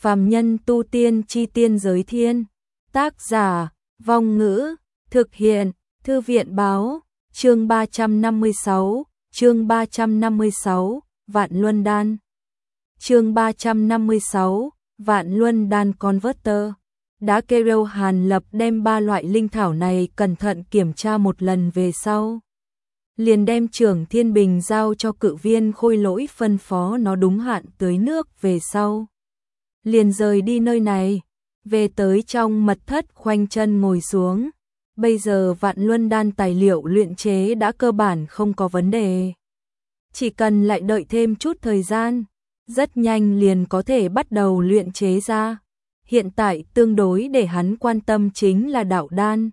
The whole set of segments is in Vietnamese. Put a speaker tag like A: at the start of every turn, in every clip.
A: Phàm nhân tu tiên chi tiên giới thiên. Tác giả, Vong Ngữ, thực hiện, Thư viện báo, chương 356, Vạn Luân Đan. Chương 356, Vạn Luân Đan Converter. Đã kêu Hàn Lập đem 3 loại linh thảo này cẩn thận kiểm tra một lần về sau. Liền đem Trưởng Thiên Bình giao cho Cự Viên Khôi Lỗi phân phó nó đúng hạn tưới nước về sau. Liền rời đi nơi này, về tới trong mật thất khoanh chân ngồi xuống. Bây giờ Vạn Luân Đan tài liệu luyện chế đã cơ bản không có vấn đề. Chỉ cần lại đợi thêm chút thời gian, rất nhanh liền có thể bắt đầu luyện chế ra. Hiện tại tương đối để hắn quan tâm chính là đạo đan.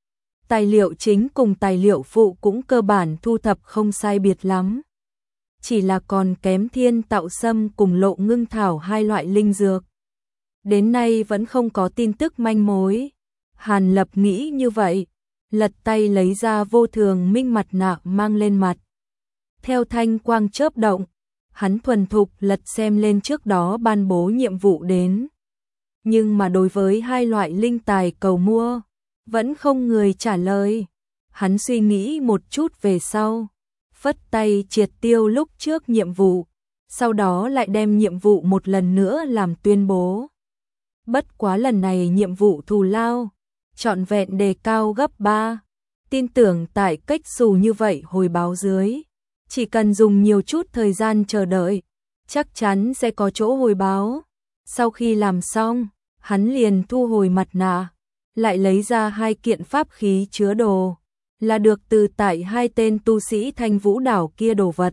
A: Tài liệu chính cùng tài liệu phụ cũng cơ bản thu thập không sai biệt lắm. Chỉ là còn kém Thiên Tạo Sâm cùng Lộ Ngưng Thảo 2 loại linh dược. Đến nay vẫn không có tin tức manh mối. Hàn Lập nghĩ như vậy, lật tay lấy ra Vô Thường Minh mặt nạ mang lên mặt. Theo thanh quang chớp động, hắn thuần thục lật xem lên trước đó ban bố nhiệm vụ đến. Nhưng mà đối với 2 loại linh tài cầu mua, vẫn không người trả lời. Hắn suy nghĩ một chút về sau, phất tay triệt tiêu lúc trước nhiệm vụ, sau đó lại đem nhiệm vụ một lần nữa làm tuyên bố. Bất quá lần này nhiệm vụ thù lao, trọn vẹn đề cao gấp 3. Tin tưởng tại cách xù như vậy hồi báo dưới, chỉ cần dùng nhiều chút thời gian chờ đợi, chắc chắn sẽ có chỗ hồi báo. Sau khi làm xong, hắn liền thu hồi mặt nạ, lại lấy ra 2 kiện pháp khí chứa đồ, là được từ tại 2 tên tu sĩ Thanh Vũ đảo kia đồ vật.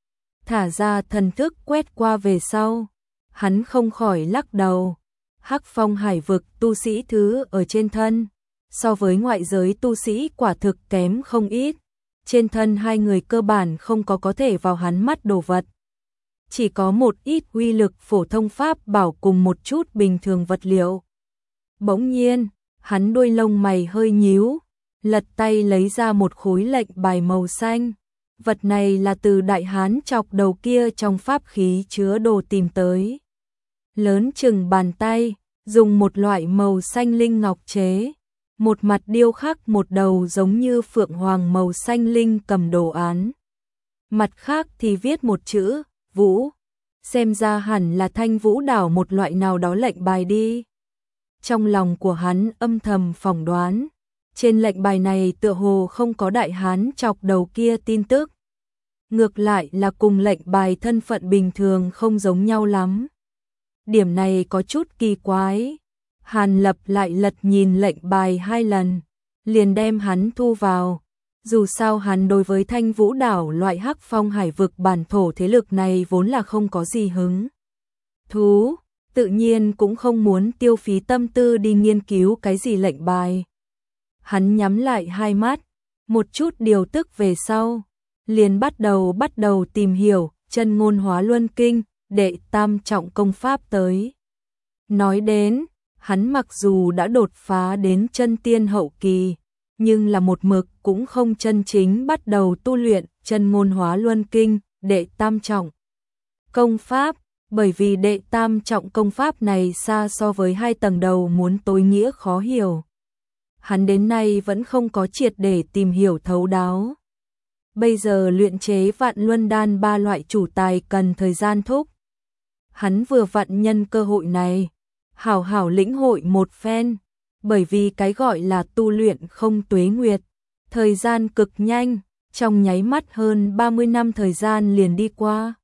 A: Thả ra thần thức quét qua về sau, hắn không khỏi lắc đầu. Hắc Phong Hải vực tu sĩ thứ ở trên thân, so với ngoại giới tu sĩ quả thực kém không ít. Trên thân 2 người cơ bản không có thể vào hắn mắt đồ vật. Chỉ có một ít uy lực phổ thông pháp bảo cùng một chút bình thường vật liệu. Bỗng nhiên, hắn đuôi lông mày hơi nhíu, lật tay lấy ra một khối lệnh bài màu xanh. Vật này là từ Đại Hán chọc đầu kia trong pháp khí chứa đồ tìm tới. Lớn chừng bàn tay, dùng một loại màu xanh linh ngọc chế. Một mặt điêu khắc một đầu giống như phượng hoàng màu xanh linh cầm đồ án. Mặt khác thì viết một chữ, Vũ. Xem ra hẳn là Thanh Vũ đảo một loại nào đó lệnh bài đi. Trong lòng của hắn âm thầm phỏng đoán, trên lệnh bài này tựa hồ không có Đại Hán chọc đầu kia tin tức. Ngược lại là cùng lệnh bài thân phận bình thường không giống nhau lắm. Điểm này có chút kỳ quái. Hàn Lập lại lật nhìn lệnh bài 2 lần, liền đem hắn thu vào. Dù sao hắn đối với Thanh Vũ đảo loại Hắc Phong Hải vực bản thổ thế lực này vốn là không có gì hứng thú, tự nhiên cũng không muốn tiêu phí tâm tư đi nghiên cứu cái gì lệnh bài. Hắn nhắm lại 2 mắt, một chút điều tức về sau, liền bắt đầu tìm hiểu Chân Ngôn Hóa Luân Kinh, đệ tam trọng công pháp tới. Nói đến, hắn mặc dù đã đột phá đến chân tiên hậu kỳ, nhưng là một mực cũng không chân chính bắt đầu tu luyện Chân Ngôn Hóa Luân Kinh, đệ tam trọng công pháp, bởi vì đệ tam trọng công pháp này xa so với 2 tầng đầu muốn tối nghĩa khó hiểu. Hắn đến nay vẫn không có triệt để tìm hiểu thấu đáo. Bây giờ luyện chế Vạn Luân Đan 3 loại chủ tài cần thời gian thúc. Hắn vừa vặn nhân cơ hội này, hảo hảo lĩnh hội một phen, bởi vì cái gọi là tu luyện không tuế nguyệt, thời gian cực nhanh, trong nháy mắt hơn 30 năm thời gian liền đi qua.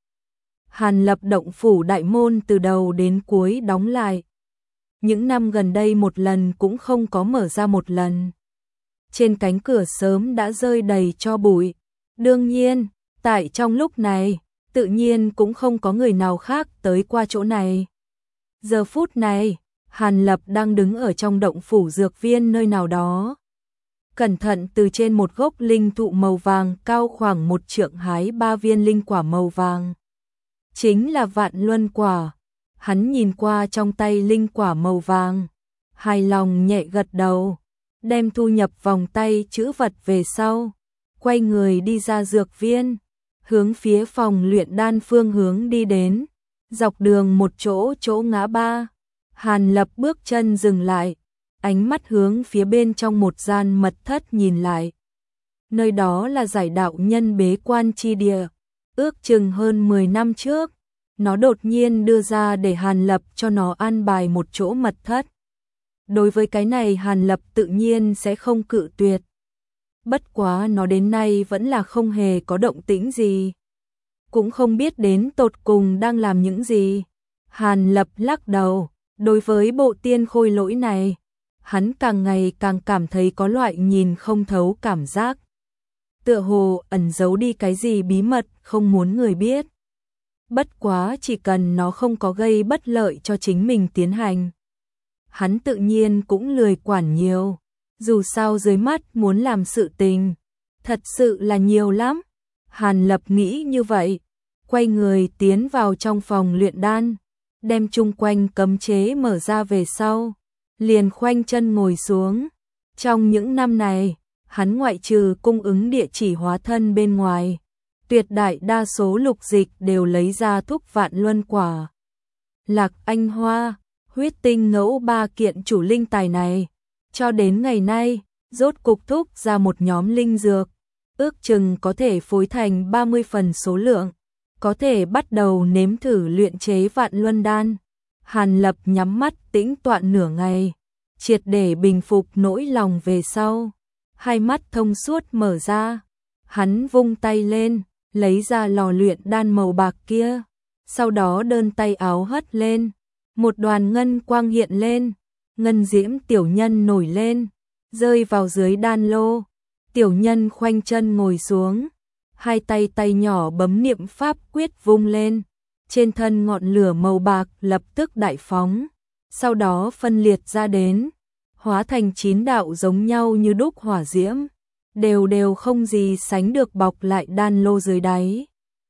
A: Hàn Lập động phủ đại môn từ đầu đến cuối đóng lại. Những năm gần đây một lần cũng không có mở ra một lần. Trên cánh cửa sớm đã rơi đầy tro bụi. Đương nhiên, tại trong lúc này, tự nhiên cũng không có người nào khác tới qua chỗ này. Giờ phút này, Hàn Lập đang đứng ở trong động phủ dược viên nơi nào đó. Cẩn thận từ trên một gốc linh thụ màu vàng cao khoảng 1 trượng hái 3 viên linh quả màu vàng. Chính là Vạn Luân quả. Hắn nhìn qua trong tay linh quả màu vàng, hài lòng nhẹ gật đầu, đem thu nhập vòng tay trữ vật về sau, quay người đi ra dược viên, hướng phía phòng luyện đan phương hướng đi đến. Dọc đường một chỗ ngã ba, Hàn Lập bước chân dừng lại, ánh mắt hướng phía bên trong một gian mật thất nhìn lại. Nơi đó là giải đạo nhân bế quan chi địa, ước chừng hơn 10 năm trước, nó đột nhiên đưa ra để Hàn Lập cho nó an bài một chỗ mật thất. Đối với cái này Hàn Lập tự nhiên sẽ không cự tuyệt. Bất quá nó đến nay vẫn là không hề có động tĩnh gì. Cũng không biết đến tột cùng đang làm những gì. Hàn Lập lắc đầu, đối với bộ tiên khôi lỗi này, hắn càng ngày càng cảm thấy có loại nhìn không thấu cảm giác. Tựa hồ ẩn giấu đi cái gì bí mật không muốn người biết. Bất quá chỉ cần nó không có gây bất lợi cho chính mình tiến hành. Hắn tự nhiên cũng lười quản nhiều. Dù sao dưới mắt muốn làm sự tình, thật sự là nhiều lắm. Hàn Lập nghĩ như vậy, quay người tiến vào trong phòng luyện đan, đem chung quanh cấm chế mở ra về sau, liền khoanh chân ngồi xuống. Trong những năm này, hắn ngoại trừ cung ứng địa chỉ hóa thân bên ngoài, tuyệt đại đa số lục dịch đều lấy ra thuốc vạn luân quả. Lạc Anh Hoa, huyết tinh ngẫu 3 kiện chủ linh tài này, cho đến ngày nay, rốt cục thúc ra một nhóm linh dược, ước chừng có thể phối thành 30 phần số lượng, có thể bắt đầu nếm thử luyện chế vạn luân đan. Hàn Lập nhắm mắt tĩnh tọa nửa ngày, triệt để bình phục nỗi lòng về sau, hai mắt thông suốt mở ra, hắn vung tay lên, lấy ra lò luyện đan màu bạc kia, sau đó đơn tay áo hất lên, một đoàn ngân quang hiện lên, ngân diễm tiểu nhân nổi lên, rơi vào dưới đan lô. Tiểu nhân khoanh chân ngồi xuống, hai tay nhỏ bấm niệm pháp quyết vung lên, trên thân ngọn lửa màu bạc lập tức đại phóng, sau đó phân liệt ra đến, hóa thành 9 đạo giống nhau như đúc hỏa diễm, đều không gì sánh được bọc lại đan lô dưới đáy.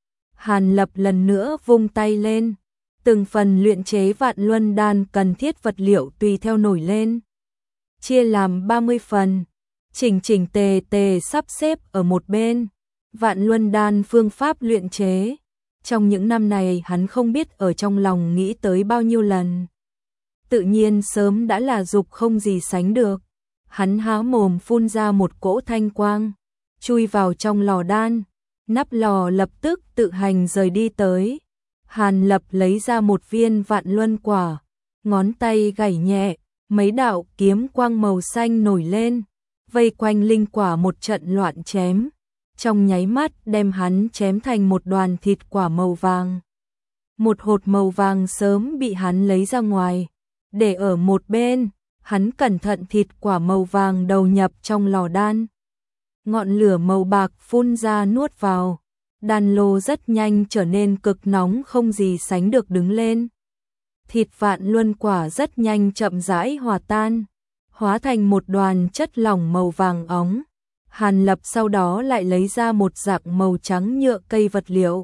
A: Hàn Lập lần nữa vung tay lên, từng phần luyện chế vạn luân đan cần thiết vật liệu tùy theo nổi lên, chia làm 30 phần, chỉnh tề sắp xếp ở một bên. Vạn luân đan phương pháp luyện chế, trong những năm này hắn không biết ở trong lòng nghĩ tới bao nhiêu lần. Tự nhiên sớm đã là dục không gì sánh được. Hắn há mồm phun ra một cỗ thanh quang, chui vào trong lò đan, nắp lò lập tức tự hành rời đi tới. Hàn Lập lấy ra một viên vạn luân quả, ngón tay gảy nhẹ, mấy đạo kiếm quang màu xanh nổi lên, vây quanh linh quả một trận loạn chém, trong nháy mắt đem hắn chém thành một đoàn thịt quả màu vàng. Một hột màu vàng sớm bị hắn lấy ra ngoài, để ở một bên, hắn cẩn thận thịt quả màu vàng đầu nhập trong lò đan. Ngọn lửa màu bạc phun ra nuốt vào, đan lô rất nhanh trở nên cực nóng không gì sánh được đứng lên. Thịt vạn luân quả rất nhanh chậm rãi hòa tan, hóa thành một đoàn chất lỏng màu vàng óng. Hàn Lập sau đó lại lấy ra một dạng màu trắng nhựa cây vật liệu,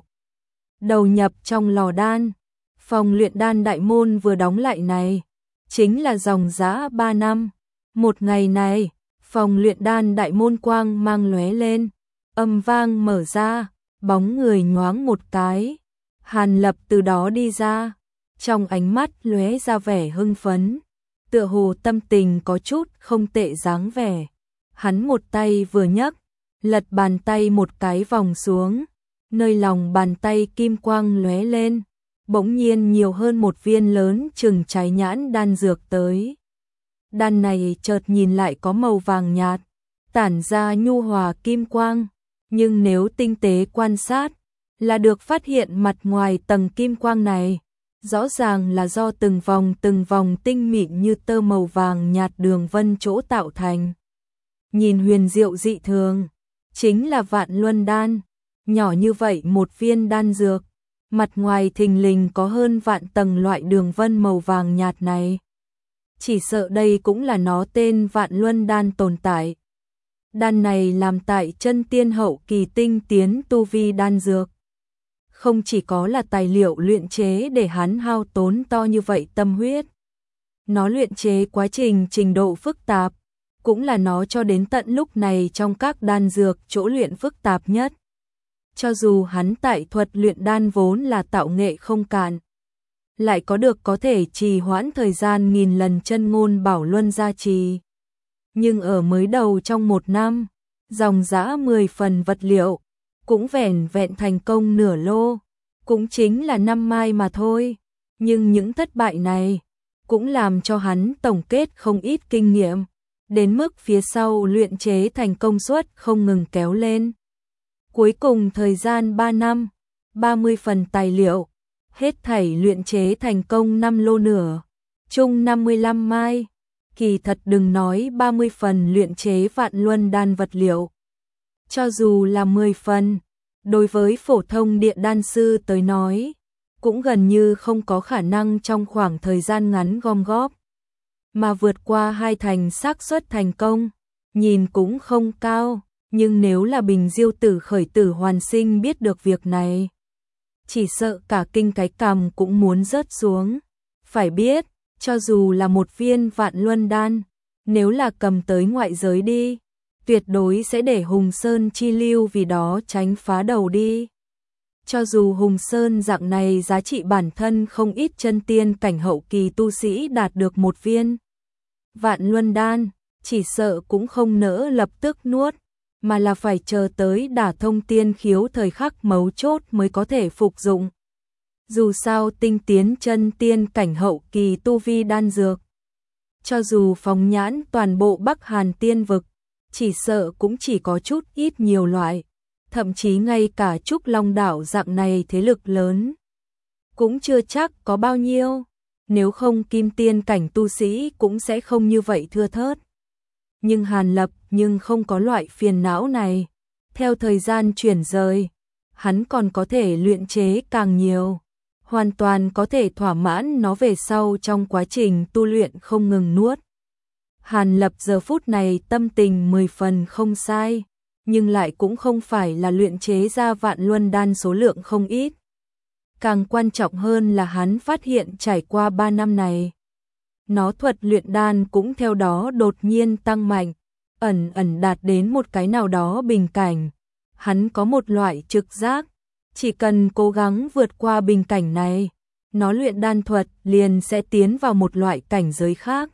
A: đầu nhập trong lò đan. Phòng luyện đan đại môn vừa đóng lại này, chính là dòng dã 3 năm. Một ngày này, phòng luyện đan đại môn quang mang lóe lên, âm vang mở ra, bóng người nhoáng một cái. Hàn Lập từ đó đi ra, trong ánh mắt lóe ra vẻ hưng phấn, tựa hồ tâm tình có chút không tệ dáng vẻ. Hắn một tay vừa nhấc, lật bàn tay một cái vòng xuống, nơi lòng bàn tay kim quang lóe lên, bỗng nhiên nhiều hơn một viên lớn chừng trái nhãn đan dược tới. Đan này chợt nhìn lại có màu vàng nhạt, tản ra nhu hòa kim quang, nhưng nếu tinh tế quan sát, là được phát hiện mặt ngoài tầng kim quang này, rõ ràng là do từng vòng tinh mịn như tơ màu vàng nhạt đường vân chỗ tạo thành. Nhìn huyền diệu dị thường, chính là vạn luân đan, nhỏ như vậy một viên đan dược, mặt ngoài thình lình có hơn vạn tầng loại đường vân màu vàng nhạt này. Chỉ sợ đây cũng là nó tên vạn luân đan tồn tại. Đan này làm tại chân tiên hậu kỳ tinh tiến tu vi đan dược. Không chỉ có là tài liệu luyện chế để hắn hao tốn to như vậy tâm huyết. Nó luyện chế quá trình độ phức tạp, cũng là nó cho đến tận lúc này trong các đan dược chỗ luyện phức tạp nhất. Cho dù hắn tại thuật luyện đan vốn là tạo nghệ không cạn, lại có được có thể trì hoãn thời gian nghìn lần chân ngôn bảo luân gia trì. Nhưng ở mới đầu trong 1 năm, dòng dã 10 phần vật liệu, cũng vẻn vẹn thành công nửa lô, cũng chính là 5 mai mà thôi. Nhưng những thất bại này cũng làm cho hắn tổng kết không ít kinh nghiệm, đến mức phía sau luyện chế thành công suất không ngừng kéo lên. Cuối cùng thời gian 3 năm, 30 phần tài liệu, hết thảy luyện chế thành công 5 lô nửa, chung 55 mai. Kỳ thật đừng nói 30 phần luyện chế vạn luân đan vật liệu. Cho dù là 10 phần, đối với phổ thông địa đan sư tới nói, cũng gần như không có khả năng trong khoảng thời gian ngắn gom góp. Mà vượt qua 2 thành xác suất thành công, nhìn cũng không cao, nhưng nếu là Bình Diêu Tử khởi tử hoàn sinh biết được việc này, chỉ sợ cả kinh cái cằm cũng muốn rớt xuống. Phải biết, cho dù là một viên vạn luân đan, nếu là cầm tới ngoại giới đi, tuyệt đối sẽ để Hùng Sơn chi lưu vì đó tránh phá đầu đi. Cho dù Hùng Sơn dạng này giá trị bản thân không ít chân tiên cảnh hậu kỳ tu sĩ đạt được một viên vạn luân đan, chỉ sợ cũng không nỡ lập tức nuốt, mà là phải chờ tới đả thông tiên khiếu thời khắc mấu chốt mới có thể phục dụng. Dù sao tinh tiến chân tiên cảnh hậu kỳ tu vi đan dược, cho dù phóng nhãn toàn bộ Bắc Hàn tiên vực, chỉ sợ cũng chỉ có chút ít nhiều loại, thậm chí ngay cả Trúc Long đảo dạng này thế lực lớn cũng chưa chắc có bao nhiêu, nếu không kim tiên cảnh tu sĩ cũng sẽ không như vậy thưa thớt. Nhưng Hàn Lập nhưng không có loại phiền não này, theo thời gian chuyển rời, hắn còn có thể luyện chế càng nhiều, hoàn toàn có thể thỏa mãn nó về sau trong quá trình tu luyện không ngừng nuốt. Hàn Lập giờ phút này tâm tình 10 phần không sai, nhưng lại cũng không phải là luyện chế ra vạn luân đan số lượng không ít. Càng quan trọng hơn là hắn phát hiện trải qua 3 năm này, nó thuật luyện đan cũng theo đó đột nhiên tăng mạnh, ẩn ẩn đạt đến một cái nào đó bình cảnh. Hắn có một loại trực giác, chỉ cần cố gắng vượt qua bình cảnh này, nó luyện đan thuật liền sẽ tiến vào một loại cảnh giới khác.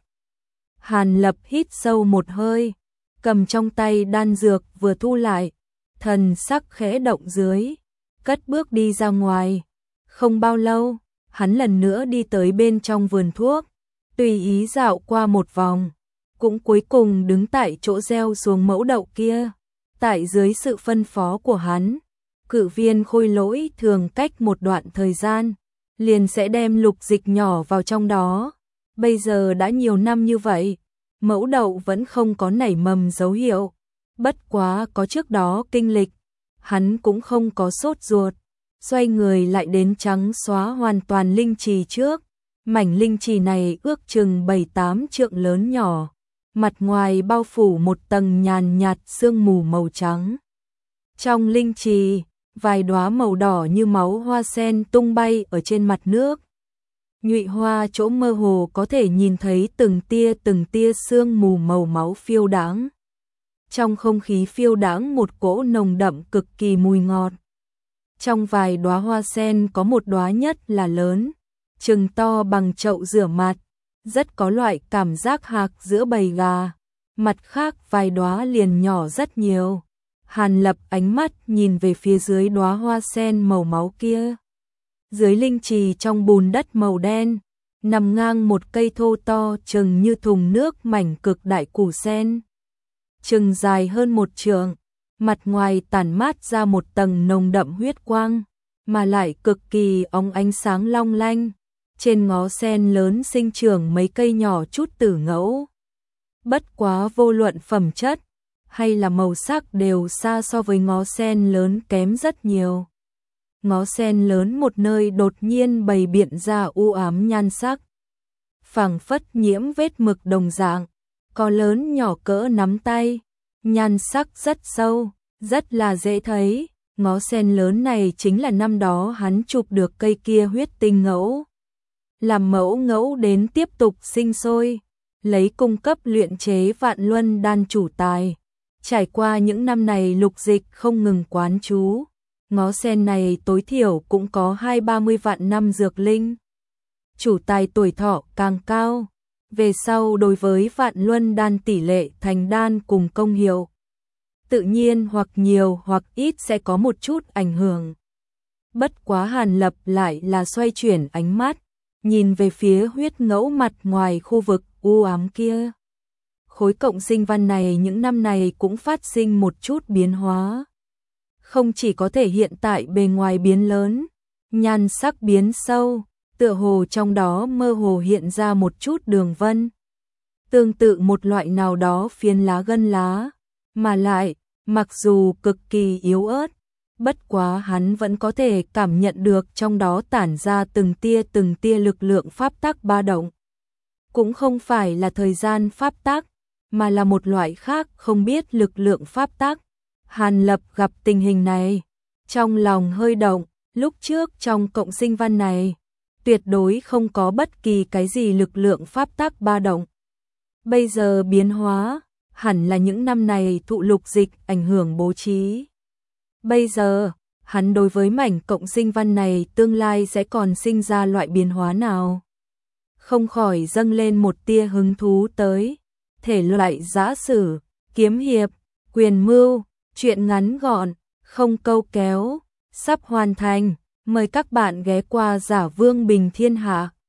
A: Hàn Lập hít sâu một hơi, cầm trong tay đan dược vừa thu lại, thần sắc khẽ động dưới, cất bước đi ra ngoài. Không bao lâu, hắn lần nữa đi tới bên trong vườn thuốc, tùy ý dạo qua một vòng, cũng cuối cùng đứng tại chỗ gieo xuống mẫu đậu kia. Tại dưới sự phân phó của hắn, cự viên khôi lỗi thường cách một đoạn thời gian, liền sẽ đem lục dịch nhỏ vào trong đó. Bây giờ đã nhiều năm như vậy, mẫu đậu vẫn không có nảy mầm dấu hiệu. Bất quá có trước đó kinh lịch, hắn cũng không có sốt ruột, xoay người lại đến trắng xóa hoàn toàn linh trì trước. Mảnh linh trì này ước chừng 7-8 trượng lớn nhỏ, mặt ngoài bao phủ một tầng nhàn nhạt sương mù màu trắng. Trong linh trì, vài đóa màu đỏ như máu hoa sen tung bay ở trên mặt nước. Nhụy hoa chỗ mơ hồ có thể nhìn thấy từng tia sương mù màu máu phiêu đãng. Trong không khí phiêu đãng một cỗ nồng đậm cực kỳ mùi ngọt. Trong vài đóa hoa sen có một đóa nhất là lớn, chừng to bằng chậu rửa mặt, rất có loại cảm giác hạc giữa bầy gà. Mặt khác vài đóa liền nhỏ rất nhiều. Hàn Lập ánh mắt nhìn về phía dưới đóa hoa sen màu máu kia. Dưới linh trì trong bùn đất màu đen, nằm ngang một cây thô to chừng như thùng nước mảnh cực đại củ sen. Chừng dài hơn 1 trượng, mặt ngoài tản mát ra một tầng nồng đậm huyết quang, mà lại cực kỳ óng ánh sáng long lanh. Trên ngó sen lớn sinh trưởng mấy cây nhỏ chút tử ngẫu. Bất quá vô luận phẩm chất hay là màu sắc đều xa so với ngó sen lớn kém rất nhiều. Ngó sen lớn một nơi đột nhiên bày biện ra u ám nhan sắc, phảng phất nhiễm vết mực đồng dạng, có lớn nhỏ cỡ nắm tay, nhan sắc rất sâu, rất là dễ thấy. Ngó sen lớn này chính là năm đó hắn chụp được cây kia huyết tinh ngẫu, làm mẫu ngẫu đến tiếp tục sinh sôi, lấy cung cấp luyện chế vạn luân đan chủ tài. Trải qua những năm này lục dịch không ngừng quán chú, ngó sen này tối thiểu cũng có 20-30 vạn năm dược linh. chủ tài tuổi thọ càng cao. Về sau đối với vạn luân đan tỷ lệ thành đan cùng công hiệu, tự nhiên hoặc nhiều hoặc ít sẽ có một chút ảnh hưởng. Bất quá Hàn Lập lại là xoay chuyển ánh mắt, nhìn về phía huyết ngẫu mặt ngoài khu vực u ám kia. Khối cộng sinh văn này những năm này cũng phát sinh một chút biến hóa. Không chỉ có thể hiện tại bề ngoài biến lớn, nhan sắc biến sâu, tựa hồ trong đó mơ hồ hiện ra một chút đường vân. Tương tự một loại nào đó phiến lá gân lá, mà lại, mặc dù cực kỳ yếu ớt, bất quá hắn vẫn có thể cảm nhận được trong đó tản ra từng tia lực lượng pháp tắc ba động. Cũng không phải là thời gian pháp tắc, mà là một loại khác không biết lực lượng pháp tắc. Hàn Lập gặp tình hình này, trong lòng hơi động, lúc trước trong cộng sinh văn này, tuyệt đối không có bất kỳ cái gì lực lượng pháp tắc ba động. Bây giờ biến hóa, hẳn là những năm này thụ lục dịch ảnh hưởng bố trí. Bây giờ, hắn đối với mảnh cộng sinh văn này tương lai sẽ còn sinh ra loại biến hóa nào? Không khỏi dâng lên một tia hứng thú tới. Thể loại giã sử, kiếm hiệp, quyền mưu, truyện ngắn gọn, không câu kéo, sắp hoàn thành. Mời các bạn ghé qua Giả Vương Bình Thiên Hạ.